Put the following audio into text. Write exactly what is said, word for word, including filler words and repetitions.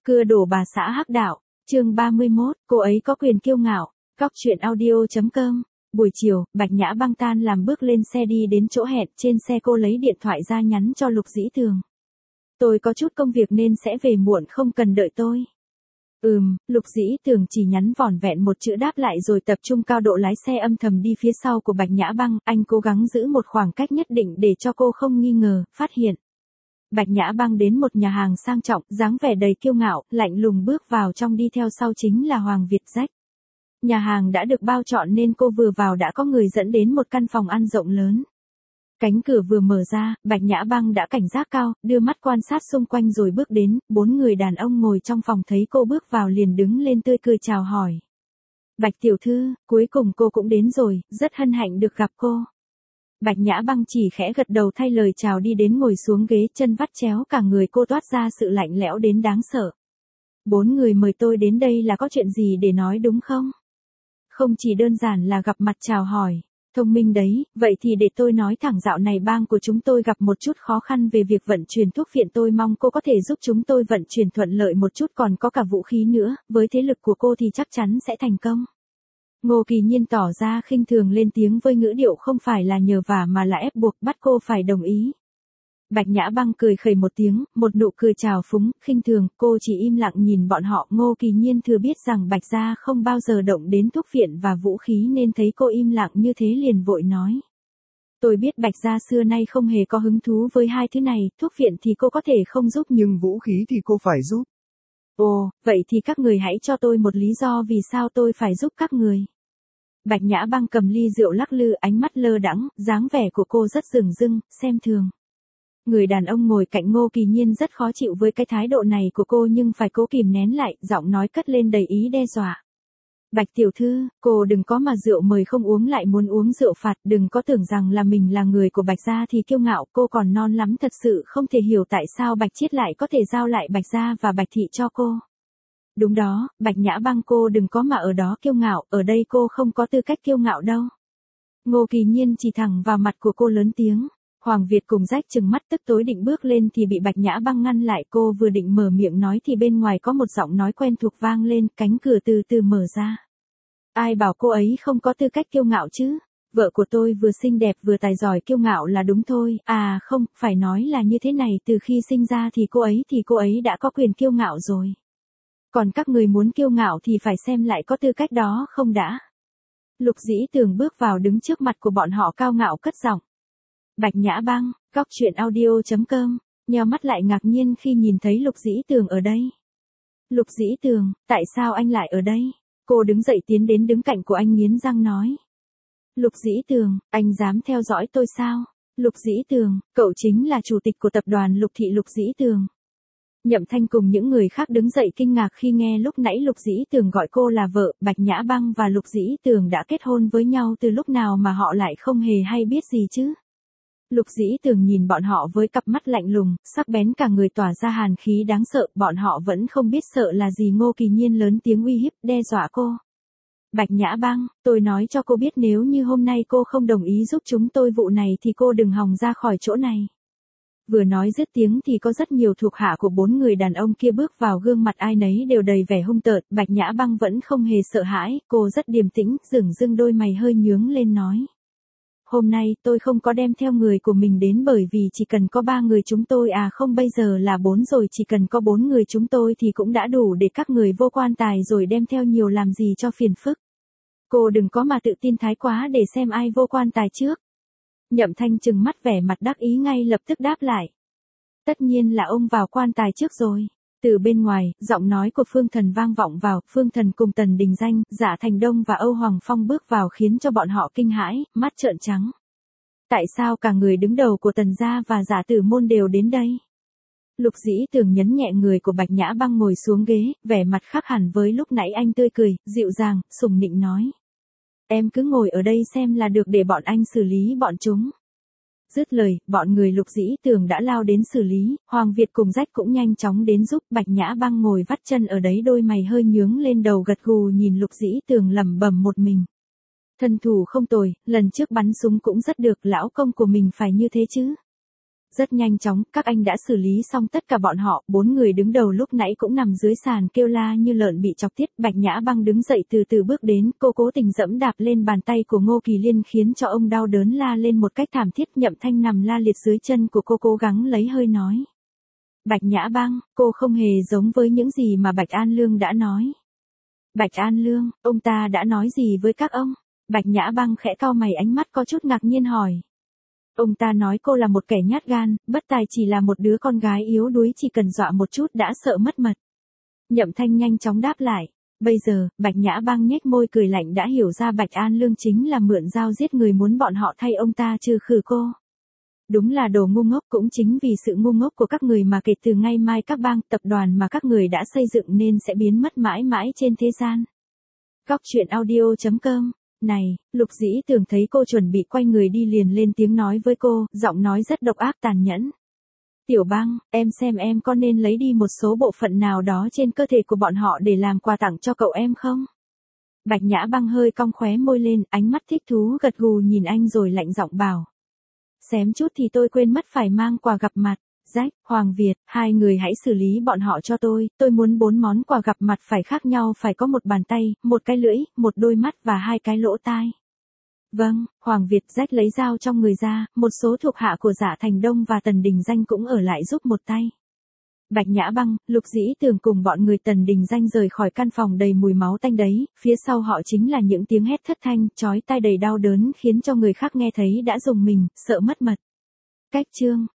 Cưa đổ bà xã hắc đạo, chương ba mươi mốt, cô ấy có quyền kiêu ngạo, góc truyện audio chấm com. Buổi chiều, Bạch Nhã Băng tan làm bước lên xe đi đến chỗ hẹn, trên xe cô lấy điện thoại ra nhắn cho Lục Dĩ Tường. Tôi có chút công việc nên sẽ về muộn, không cần đợi tôi. Ừm, Lục Dĩ Tường chỉ nhắn vỏn vẹn một chữ đáp lại rồi tập trung cao độ lái xe âm thầm đi phía sau của Bạch Nhã Băng, anh cố gắng giữ một khoảng cách nhất định để cho cô không nghi ngờ, phát hiện. Bạch Nhã Băng đến một nhà hàng sang trọng, dáng vẻ đầy kiêu ngạo, lạnh lùng bước vào trong, đi theo sau chính là Hoàng Việt Rách. Nhà hàng đã được bao trọn nên cô vừa vào đã có người dẫn đến một căn phòng ăn rộng lớn. Cánh cửa vừa mở ra, Bạch Nhã Băng đã cảnh giác cao, đưa mắt quan sát xung quanh rồi bước đến, bốn người đàn ông ngồi trong phòng thấy cô bước vào liền đứng lên tươi cười chào hỏi. Bạch tiểu thư, cuối cùng cô cũng đến rồi, rất hân hạnh được gặp cô. Bạch Nhã Băng chỉ khẽ gật đầu thay lời chào đi đến ngồi xuống ghế, chân vắt chéo, cả người cô toát ra sự lạnh lẽo đến đáng sợ. Bốn người mời tôi đến đây là có chuyện gì để nói đúng không? Không chỉ đơn giản là gặp mặt chào hỏi. Thông minh đấy, vậy thì để tôi nói thẳng, dạo này bang của chúng tôi gặp một chút khó khăn về việc vận chuyển thuốc viện, tôi mong cô có thể giúp chúng tôi vận chuyển thuận lợi một chút, còn có cả vũ khí nữa, với thế lực của cô thì chắc chắn sẽ thành công. Ngô Kỳ Nhiên tỏ ra khinh thường lên tiếng với ngữ điệu không phải là nhờ vả mà là ép buộc, bắt cô phải đồng ý. Bạch Nhã Băng cười khẩy một tiếng, một nụ cười trào phúng, khinh thường, cô chỉ im lặng nhìn bọn họ. Ngô Kỳ Nhiên thừa biết rằng Bạch gia không bao giờ động đến thuốc viện và vũ khí nên thấy cô im lặng như thế liền vội nói. Tôi biết Bạch gia xưa nay không hề có hứng thú với hai thứ này, thuốc viện thì cô có thể không giúp nhưng vũ khí thì cô phải giúp. Ồ, vậy thì các người hãy cho tôi một lý do vì sao tôi phải giúp các người. Bạch Nhã Băng cầm ly rượu lắc lư, ánh mắt lơ đãng, dáng vẻ của cô rất dửng dưng, xem thường. Người đàn ông ngồi cạnh Ngô Kỳ Nhiên rất khó chịu với cái thái độ này của cô nhưng phải cố kìm nén lại, giọng nói cất lên đầy ý đe dọa. Bạch tiểu thư, cô đừng có mà rượu mời không uống lại muốn uống rượu phạt, đừng có tưởng rằng là mình là người của Bạch gia thì kiêu ngạo, cô còn non lắm, thật sự không thể hiểu tại sao Bạch Chiết lại có thể giao lại Bạch gia và Bạch thị cho cô. Đúng đó, Bạch Nhã Băng, cô đừng có mà ở đó kiêu ngạo, ở đây cô không có tư cách kiêu ngạo đâu. Ngô Kỳ Nhiên chỉ thẳng vào mặt của cô lớn tiếng. Hoàng Việt cùng Rách trừng mắt tức tối định bước lên thì bị Bạch Nhã Băng ngăn lại, cô vừa định mở miệng nói thì bên ngoài có một giọng nói quen thuộc vang lên, cánh cửa từ từ mở ra. Ai bảo cô ấy không có tư cách kiêu ngạo chứ? Vợ của tôi vừa xinh đẹp vừa tài giỏi, kiêu ngạo là đúng thôi, à không, phải nói là như thế này, từ khi sinh ra thì cô ấy thì cô ấy đã có quyền kiêu ngạo rồi. Còn các người muốn kiêu ngạo thì phải xem lại có tư cách đó không đã. Lục Dĩ Tường bước vào đứng trước mặt của bọn họ cao ngạo cất giọng. Bạch Nhã Băng, góc truyện audio chấm com, nheo mắt lại ngạc nhiên khi nhìn thấy Lục Dĩ Tường ở đây. Lục Dĩ Tường, tại sao anh lại ở đây? Cô đứng dậy tiến đến đứng cạnh của anh nghiến răng nói. Lục Dĩ Tường, anh dám theo dõi tôi sao? Lục Dĩ Tường, cậu chính là chủ tịch của tập đoàn Lục Thị. Lục Dĩ Tường. Nhậm Thanh cùng những người khác đứng dậy kinh ngạc khi nghe lúc nãy Lục Dĩ Tường gọi cô là vợ. Bạch Nhã Băng và Lục Dĩ Tường đã kết hôn với nhau từ lúc nào mà họ lại không hề hay biết gì chứ? Lục Dĩ Tường nhìn bọn họ với cặp mắt lạnh lùng, sắc bén, cả người tỏa ra hàn khí đáng sợ, bọn họ vẫn không biết sợ là gì. Ngô Kỳ Nhiên lớn tiếng uy hiếp, đe dọa cô. Bạch Nhã Băng, tôi nói cho cô biết nếu như hôm nay cô không đồng ý giúp chúng tôi vụ này thì cô đừng hòng ra khỏi chỗ này. Vừa nói dứt tiếng thì có rất nhiều thuộc hạ của bốn người đàn ông kia bước vào, gương mặt ai nấy đều đầy vẻ hung tợn. Bạch Nhã Băng vẫn không hề sợ hãi, cô rất điềm tĩnh, dửng dưng đôi mày hơi nhướng lên nói. Hôm nay tôi không có đem theo người của mình đến bởi vì chỉ cần có ba người chúng tôi, à không, bây giờ là bốn rồi, chỉ cần có bốn người chúng tôi thì cũng đã đủ để các người vô quan tài rồi, đem theo nhiều làm gì cho phiền phức. Cô đừng có mà tự tin thái quá, để xem ai vô quan tài trước. Nhậm Thanh trừng mắt vẻ mặt đắc ý ngay lập tức đáp lại. Tất nhiên là ông vào quan tài trước rồi. Từ bên ngoài, giọng nói của Phương Thần vang vọng vào, Phương Thần cùng Tần Đình Danh, Dạ Thành Đông và Âu Hoàng Phong bước vào khiến cho bọn họ kinh hãi, mắt trợn trắng. Tại sao cả người đứng đầu của Tần gia và Dạ Tử môn đều đến đây? Lục Dĩ Tường nhấn nhẹ người của Bạch Nhã Băng ngồi xuống ghế, vẻ mặt khác hẳn với lúc nãy, anh tươi cười, dịu dàng, sùng nịnh nói. Em cứ ngồi ở đây xem là được, để bọn anh xử lý bọn chúng. Dứt lời, bọn người Lục Dĩ Tường đã lao đến xử lý, Hoàng Việt cùng Rách cũng nhanh chóng đến giúp. Bạch Nhã Băng ngồi vắt chân ở đấy, đôi mày hơi nhướng lên, đầu gật gù nhìn Lục Dĩ Tường lẩm bẩm một mình. Thân thủ không tồi, lần trước bắn súng cũng rất được, lão công của mình phải như thế chứ. Rất nhanh chóng, các anh đã xử lý xong tất cả bọn họ, bốn người đứng đầu lúc nãy cũng nằm dưới sàn kêu la như lợn bị chọc tiết. Bạch Nhã Băng đứng dậy từ từ bước đến, cô cố tình dẫm đạp lên bàn tay của Ngô Kỳ Liên khiến cho ông đau đớn la lên một cách thảm thiết. Nhậm Thanh nằm la liệt dưới chân của cô cố gắng lấy hơi nói. Bạch Nhã Băng, cô không hề giống với những gì mà Bạch An Lương đã nói. Bạch An Lương, ông ta đã nói gì với các ông? Bạch Nhã Băng khẽ cau mày, ánh mắt có chút ngạc nhiên hỏi. Ông ta nói cô là một kẻ nhát gan, bất tài, chỉ là một đứa con gái yếu đuối, chỉ cần dọa một chút đã sợ mất mật. Nhậm Thanh nhanh chóng đáp lại. Bây giờ, Bạch Nhã Băng nhếch môi cười lạnh, đã hiểu ra Bạch An Lương chính là mượn dao giết người, muốn bọn họ thay ông ta trừ khử cô. Đúng là đồ ngu ngốc, cũng chính vì sự ngu ngốc của các người mà kể từ ngày mai các bang, tập đoàn mà các người đã xây dựng nên sẽ biến mất mãi mãi trên thế gian. Góc truyện audio chấm com. Này, Lục Dĩ Tường thấy cô chuẩn bị quay người đi liền lên tiếng nói với cô, giọng nói rất độc ác tàn nhẫn. Tiểu Băng, em xem em có nên lấy đi một số bộ phận nào đó trên cơ thể của bọn họ để làm quà tặng cho cậu em không? Bạch Nhã Băng hơi cong khóe môi lên, ánh mắt thích thú gật gù nhìn anh rồi lạnh giọng bảo. Xém chút thì tôi quên mất phải mang quà gặp mặt. Jack, Hoàng Việt, hai người hãy xử lý bọn họ cho tôi, tôi muốn bốn món quà gặp mặt phải khác nhau, phải có một bàn tay, một cái lưỡi, một đôi mắt và hai cái lỗ tai. Vâng, Hoàng Việt. Jack lấy dao trong người ra, một số thuộc hạ của Dạ Thành Đông và Tần Đình Danh cũng ở lại giúp một tay. Bạch Nhã Băng, Lục Dĩ Tường cùng bọn người Tần Đình Danh rời khỏi căn phòng đầy mùi máu tanh đấy, phía sau họ chính là những tiếng hét thất thanh, chói tai đầy đau đớn khiến cho người khác nghe thấy đã rùng mình, sợ mất mật. Cách chương